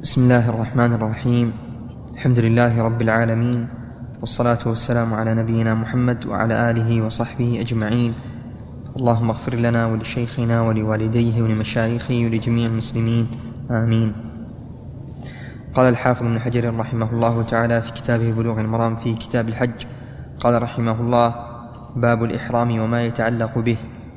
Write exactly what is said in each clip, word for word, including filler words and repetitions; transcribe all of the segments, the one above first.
بسم الله الرحمن الرحيم. الحمد لله رب العالمين، والصلاة والسلام على نبينا محمد وعلى آله وصحبه أجمعين. اللهم اغفر لنا ولشيخنا ولوالديه ولمشايخه ولجميع المسلمين، آمين. قال الحافظ ابن حجر رحمه الله تعالى في كتابه بلوغ المرام في كتاب الحج، قال رحمه الله: باب الإحرام وما يتعلق به.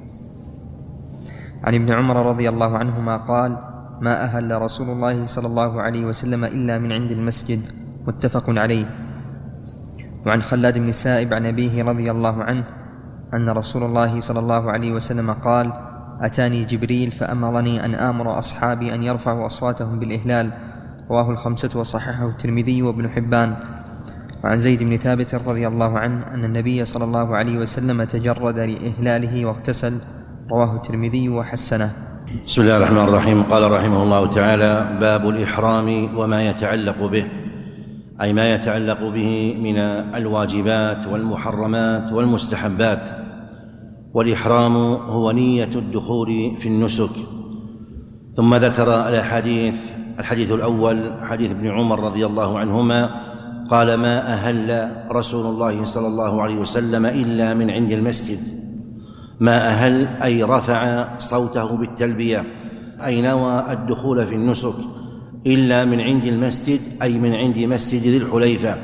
عن ابن عمر رضي الله عنهما قال: ما أهل رسول الله صلى الله عليه وسلم إلا من عند المسجد، متفق عليه. وعن خلاد بن سائب عن أبيه رضي الله عنه أن رسول الله صلى الله عليه وسلم قال: أتاني جبريل فأمرني أن آمر أصحابي أن يرفعوا أصواتهم بالإهلال. رواه الخمسة وصححه الترمذي وابن حبان. وعن زيد بن ثابت رضي الله عنه أن النبي صلى الله عليه وسلم تجرد لإهلاله واغتسل. رواه الترمذي وحسنه. بسم الله الرحمن الرحيم. قال رحمه الله تعالى: باب الإحرام وما يتعلق به، أي ما يتعلق به من الواجبات والمحرمات والمستحبات. والإحرام هو نية الدخول في النسك. ثم ذكر الأحاديث. الحديث الأول حديث ابن عمر رضي الله عنهما قال: ما أهل رسول الله صلى الله عليه وسلم إلا من عند المسجد. ما أهل أي رفع صوته بالتلبية، أي نوى الدخول في النسك، إلا من عند المسجد أي من عند مسجد ذي الحليفة.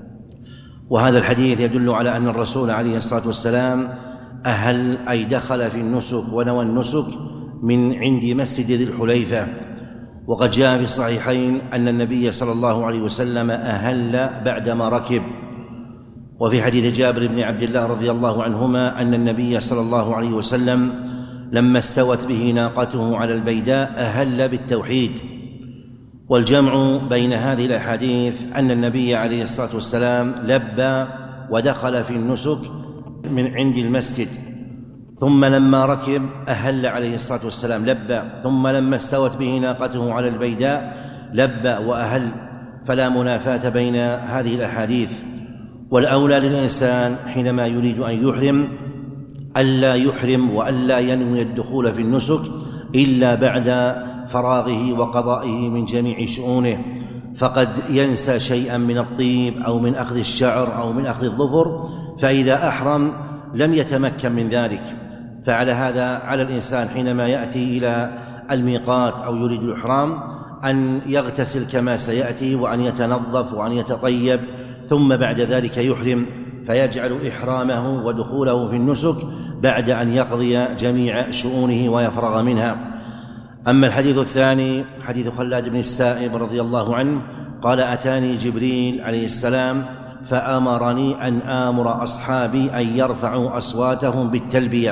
وهذا الحديث يدل على أن الرسول عليه الصلاة والسلام أهل أي دخل في النسك ونوى النسك من عند مسجد ذي الحليفة. وقد جاء في الصحيحين أن النبي صلى الله عليه وسلم أهل بعدما ركب. وفي حديث جابر بن عبد الله رضي الله عنهما أن النبي صلى الله عليه وسلم لما استوت به ناقته على البيداء أهل بالتوحيد. والجمع بين هذه الأحاديث أن النبي عليه الصلاة والسلام لبى ودخل في النسك من عند المسجد، ثم لما ركب أهل عليه الصلاة والسلام لبى، ثم لما استوت به ناقته على البيداء لبى وأهل، فلا منافاة بين هذه الأحاديث. والأولى للإنسان حينما يريد أن يحرم ألا يحرم وألا ينوي الدخول في النسك إلا بعد فراغه وقضائه من جميع شؤونه، فقد ينسى شيئا من الطيب أو من أخذ الشعر أو من أخذ الظفر، فإذا أحرم لم يتمكن من ذلك. فعلى هذا على الإنسان حينما يأتي إلى الميقات أو يريد الإحرام أن يغتسل كما سيأتي، وأن يتنظف وأن يتطيب، ثم بعد ذلك يحرم، فيجعل إحرامه ودخوله في النسك بعد أن يقضي جميع شؤونه ويفرغ منها. أما الحديث الثاني حديث خلاد بن السائب رضي الله عنه قال: أتاني جبريل عليه السلام فأمرني أن آمر أصحابي أن يرفعوا أصواتهم بالتلبية.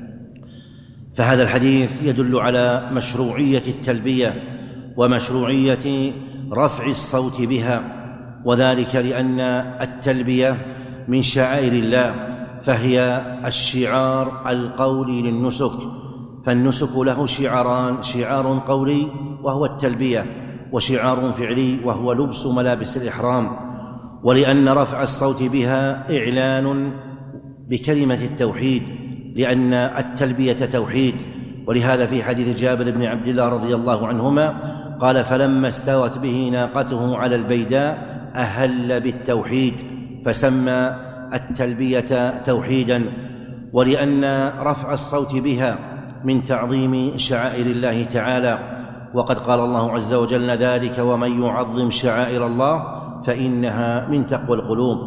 فهذا الحديث يدل على مشروعية التلبية ومشروعية رفع الصوت بها، وذلك لأن التلبية من شعائر الله، فهي الشعار القولي للنسك. فالنسك له شعاران: شعار قولي وهو التلبية، وشعار فعلي وهو لبس ملابس الإحرام. ولأن رفع الصوت بها إعلان بكلمة التوحيد، لأن التلبية توحيد. ولهذا في حديث جابر بن عبد الله رضي الله عنهما قال: فلما استوت به ناقته على البيداء أهل بالتوحيد، فسمى التلبية توحيدا. ولأن رفع الصوت بها من تعظيم شعائر الله تعالى، وقد قال الله عز وجل: ذلك ومن يعظم شعائر الله فإنها من تقوى القلوب.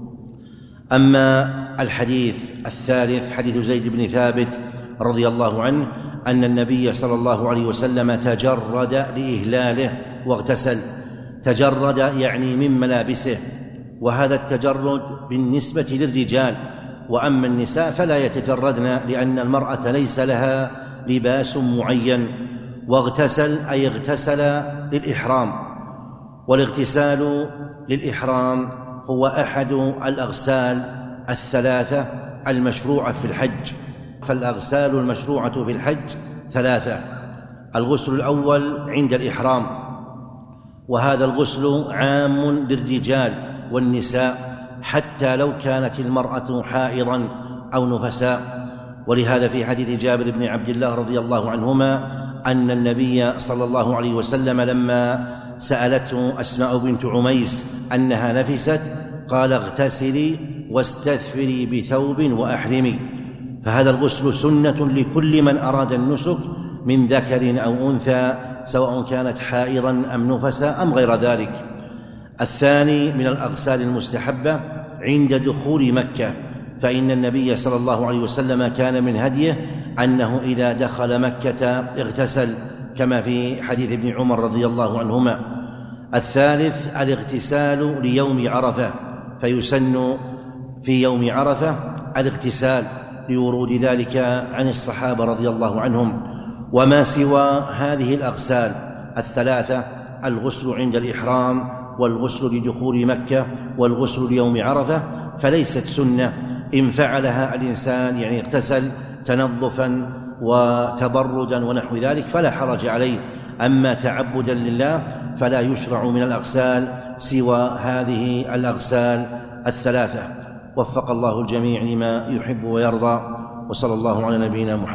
أما الحديث الثالث حديث زيد بن ثابت رضي الله عنه أن النبي صلى الله عليه وسلم تجرد لإهلاله واغتسل. تجرد يعني من ملابسه، وهذا التجرد بالنسبة للرجال، وأما النساء فلا يتجردن لأن المرأة ليس لها لباس معين. واغتسل أي اغتسل للإحرام. والاغتسال للإحرام هو أحد الأغسال الثلاثة المشروعة في الحج. فالأغسال المشروعة في الحج ثلاثة: الغسل الأول عند الإحرام، وهذا الغسل عام للرجال والنساء حتى لو كانت المرأة حائضا أو نفساء. ولهذا في حديث جابر بن عبد الله رضي الله عنهما أن النبي صلى الله عليه وسلم لما سألته أسماء بنت عميس أنها نفست قال اغتسلي واستثفري بثوب وأحرمي. فهذا الغسل سنة لكل من أراد النسك من ذكر أو أنثى، سواء كانت حائضا أم نفسا أم غير ذلك. الثاني من الأغسال المستحبة عند دخول مكة، فإن النبي صلى الله عليه وسلم كان من هديه أنه إذا دخل مكة اغتسل، كما في حديث ابن عمر رضي الله عنهما. الثالث الاغتسال ليوم عرفة، فيسن في يوم عرفة الاغتسال لورود ذلك عن الصحابة رضي الله عنهم. وما سوى هذه الأغسال الثلاثة، الغسل عند الإحرام والغسل لدخول مكة والغسل ليوم عرفة، فليست سنة. إن فعلها الإنسان يعني اغتسل تنظفا وتبردا ونحو ذلك فلا حرج عليه، أما تعبدا لله فلا يشرع من الأغسال سوى هذه الأغسال الثلاثة. وفق الله الجميع لما يحب ويرضى، وصلى الله على نبينا محمد.